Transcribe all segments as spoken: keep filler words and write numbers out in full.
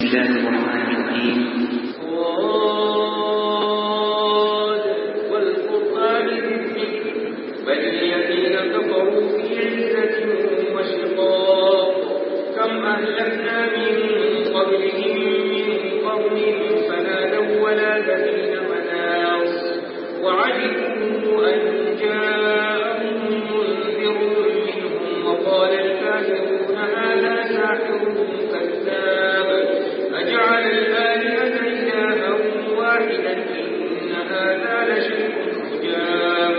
بسم الله الرحمن الرحيم. والقرآن الذكر بل الذين كفروا في عزة وشقاق كم أهلكنا من قبلهم من قرن فنادوا ولا تحين مناص وعجبوا أن جاءهم منذر منهم وقال الكافرون هذا ساحر كذاب أجعل الآلهة إلها واحدا إن هذا لشيء عجاب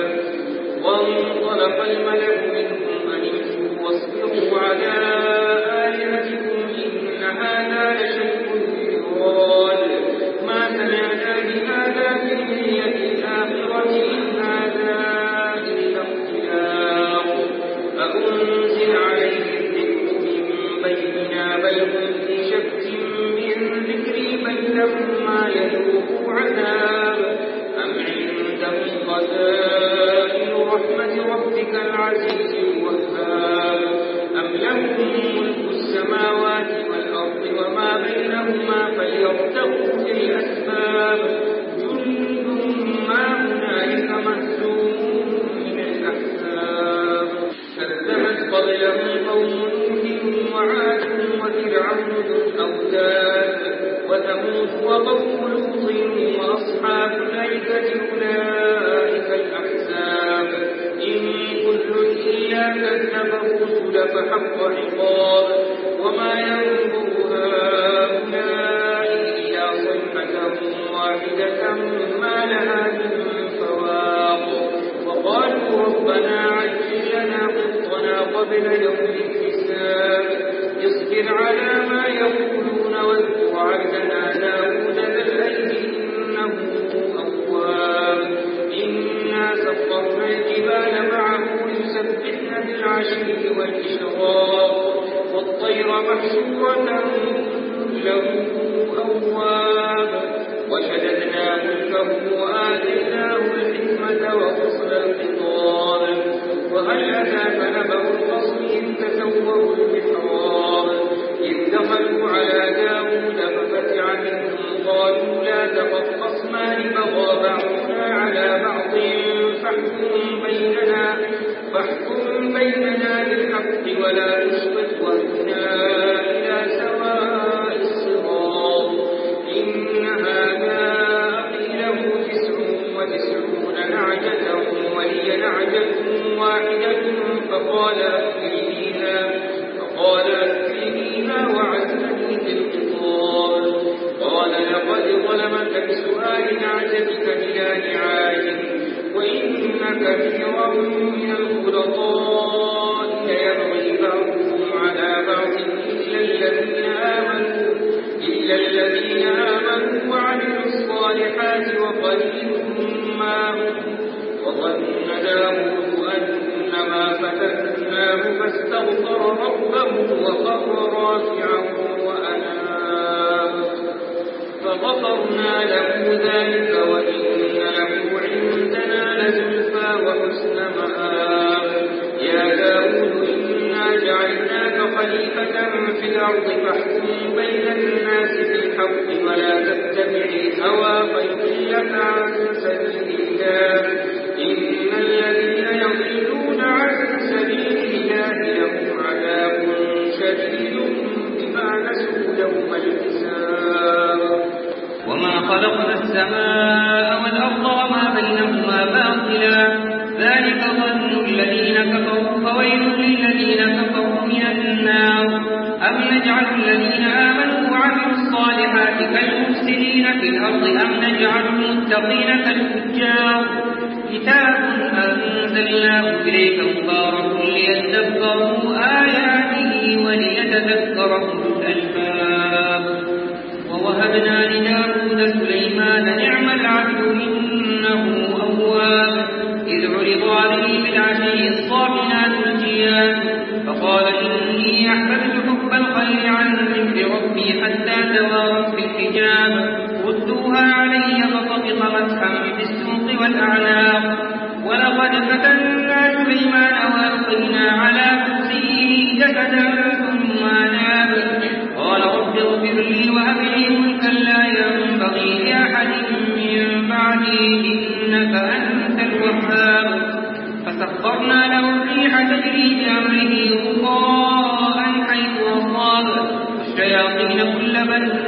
وانطلق الملأ منهم أن امشوا واصبروا على آلهتكم إن هذا لشيء يراد ما سمعنا بهذا في الملة الآخرة إن هذا إلا اختلاق أأنزل عليه الذكر من بيننا بل هم في شك من ذكري بل لهم ما يذوقوا عذاب أم عندهم خزائن رحمة ربك العزيز الوهاب أم لهم ملك السماوات والأرض وما بينهما فليرتقوا في الأسباب جند ما هنالك مهزوم من الأحزاب كذبت قبلهم قوم نوح وعاد وفرعون ذو الأوتاد وثمود وقوم لوط وأصحاب الأيكة أولئك الأحزاب إن كل إلا كذب الرسل فحق عقاب وما ينظر هؤلاء إلا صيحة واحدة ما لها من فواق وقالوا ربنا عجل لنا قطنا قبل يوم الحساب اصبر على ما يقولون واذكر عبدنا داود ذا الأيد إنه أواب إنا سخرنا الجبال معه يسبحن بالعشي والإشراق والطير محشورة له أواب وشددنا ملكه وآتيناه الحكمة وفصل الخطاب وهل أتاك نبأ الخصم إذ تسوروا المحراب إذ دخلوا على داود ففزع منهم قالوا لا تخف خصمان بغى بعضنا على بعض فاحكم بيننا فاحكم بيننا بالحق ولا تشطط واهدنا إلى سواء الصراط إن هذا أخي له تسع وتسعون نعجة ولي نعجة واحدة فقال أكفلنيها فقال أكفلنيها وعزني في الخطاب قال لقد ظلمك بسؤال نعجتك إلى نعاجه وإن كثيرا من الخلطاء ليبغي بعضهم على بعض إلا الذين آمنوا إلا الذين آمنوا وعملوا الصالحات وقليل ما هم وظن داود أنما فتناه فاستغفر ربه وخر راكعا وأناب فغفرنا له ذلك وإن له عندنا لزلفى وحسن مآب يا داود إنا جعلناك خليفة في الأرض فاحكم بين الناس بالحق ولا تتبع الهوى فيضلك عن سبيل الله إن الذين يضلون عن سبيل الله لهم عذاب شديد بما نسوا يوم الحساب وما خلقنا السماء والأرض وما بينهما باطلا ذلك ظن الذين كفروا فويل للذين كفروا من النار أم نجعل الذين آمنوا وعملوا الصالحات كالمفسدين في الأرض أم نجعل المتقين كالفجار كتاب أنزلناه إليك مبارك ليدبروا آياته وليتذكر أولو الألباب ووهبنا لداود سليمان نعم العبد إنه أواب إذ عرض عليه بالعشي الصافنات الجياد فقال إني أحببت حب الخير عن ذكر ربي حتى توارت بالحجاب ردوها علي فطفق مسحا بالسوق والأعناق ولقد فتنا سليمان وألقينا على كرسيه جسدا ثم ناب قال رب اغفر لي وهب لي ملكا لا ينبغي لأحد من بعدي إنك أنت الوهاب فسخرنا له الريح تجري بأمره رخاء حيث أصاب والشياطين كل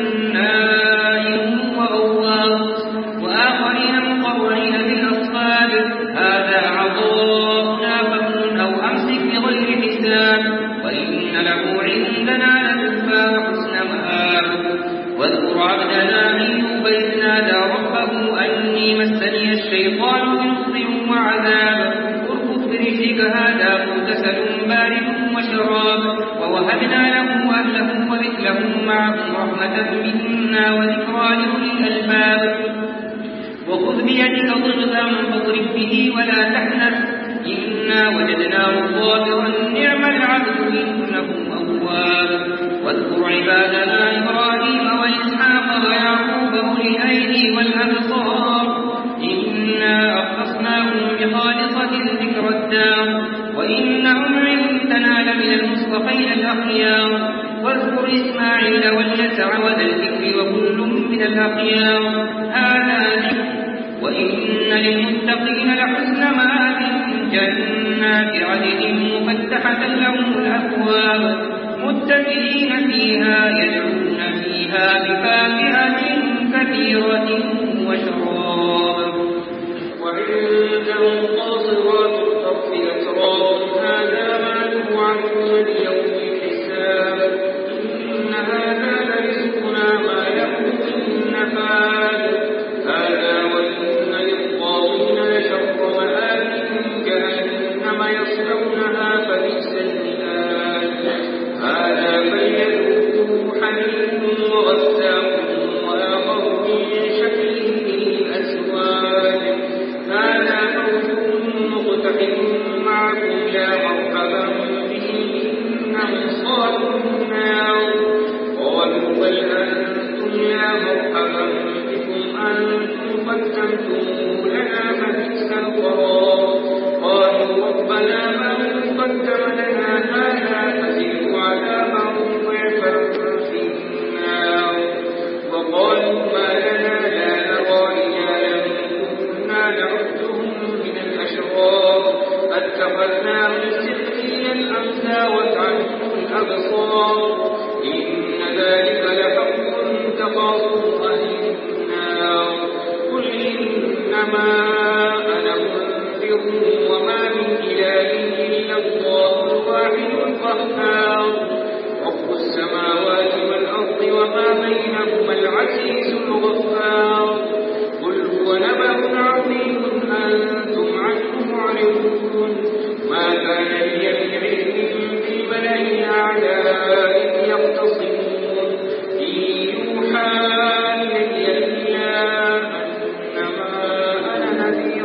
بناء وغواص وآخرين مقرنين بالأصفاد هذا عطاؤنا فكن أو أمسك بغير حساب وإن له عندنا لزلفى وحسن مآب واذكر عبدنا أيوب إذ نادى ربه أني مسني الشيطان بنصب وعذاب اركض برجلك هذا مغتسل بارد وشراب ووهبنا له أهله ومثلهم معهم رحمة منا وذكرى لأولي الألباب وخذ بيدك ضغثا فاضرب به ولا تحنث إنا وجدناه صابرا نعم العبد إنه أواب واذكر عبادنا إبراهيم وإسحاق ويعقوب أولي الأيدي والأبصار إنا أخلصناهم بخالصة ذكر الدار وإنهم عندنا لمن المصطفين الأخيار واذكر إسماعيل واليسع وذا الذكر وكل من الأخيار هذا ذكر وإن للمتقين لحسن مآب جنات عدن مفتحة لهم الأبواب متكئين فيها يدعون فيها بفاكهة كثيرة وشراب وعندهم قاصرات الطرف أتراب هذا ما توعدون ليوم الحساب إن هذا لرزقنا ما له من نفاد هذا وإن للطاغين لشر مآب جهنم يصلونها فبئس المهاد هذا فليذوقوه حميم وغساق وآخر من شكله أزواج هذا فوج مقتحم معكم لا مرحبا بهم إنهم صالوا النار قالوا بل أنتم لا مرحبا بكم أنتم قدمتم لنا فبئس القرار قالوا ربنا من قدم لنا هذا فزده عذابا ضعفا في النار وقالوا ما لنا لا نرى رجالا كنا نعدهم من الأشرار اتخذناهم سخريا أم زاغت عنهم الأبصار إن ذلك لحق تخاصم أهل النار قل إنما أنا منذر وما من إله إلا الله الواحد القهار رب السماوات والأرض وما بينهما العزيز الغفار قل هو نبأ عظيم أنتم عنه معرضون ما كان لي من علم بالملأ الأعلى إذ يختصمون إن يوحى إلي إلا أنما أنا نذير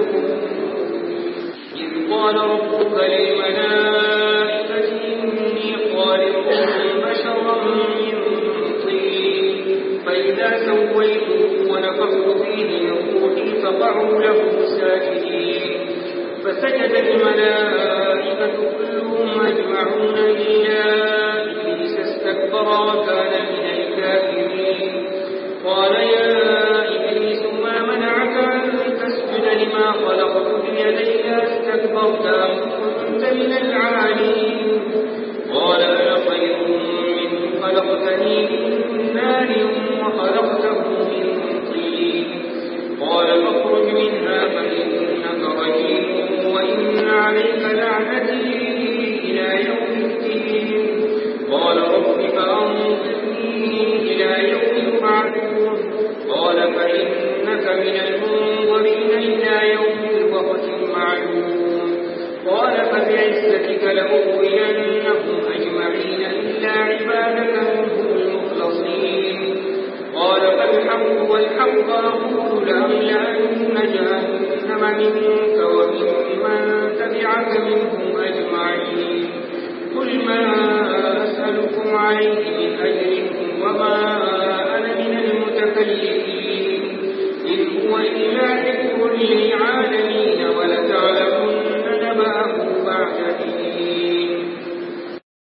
إذ قال ربك للملائكة إني خالق بشرا من طين فإذا سويته ونفخت فيه من روحي فقعوا له ساجدين فسجد الملائكة كلهم أجمعون إلا إبليس استكبر وكان من الكافرين قال يا إبليس ما منعك أن تسجد لما خلقت بيدي استكبرت أم كنت من العالين قال أنا خير منه خلقتني من نار وخلقته من طين قال فاخرج منها فإنك رجيم وإن عليك لعنتي إلى يوم الدين قال رب فأنظرني إلى يوم يبعثون قال فإنك من المنظرين إلى يوم الوقت المعلوم قال فبعزتك لأغوينهم أجمعين إلا عبادك منهم المخلصين قال فالحق والحق أقول لأملأن جهنم منك وممن تبعك منهم أجمعين قل ما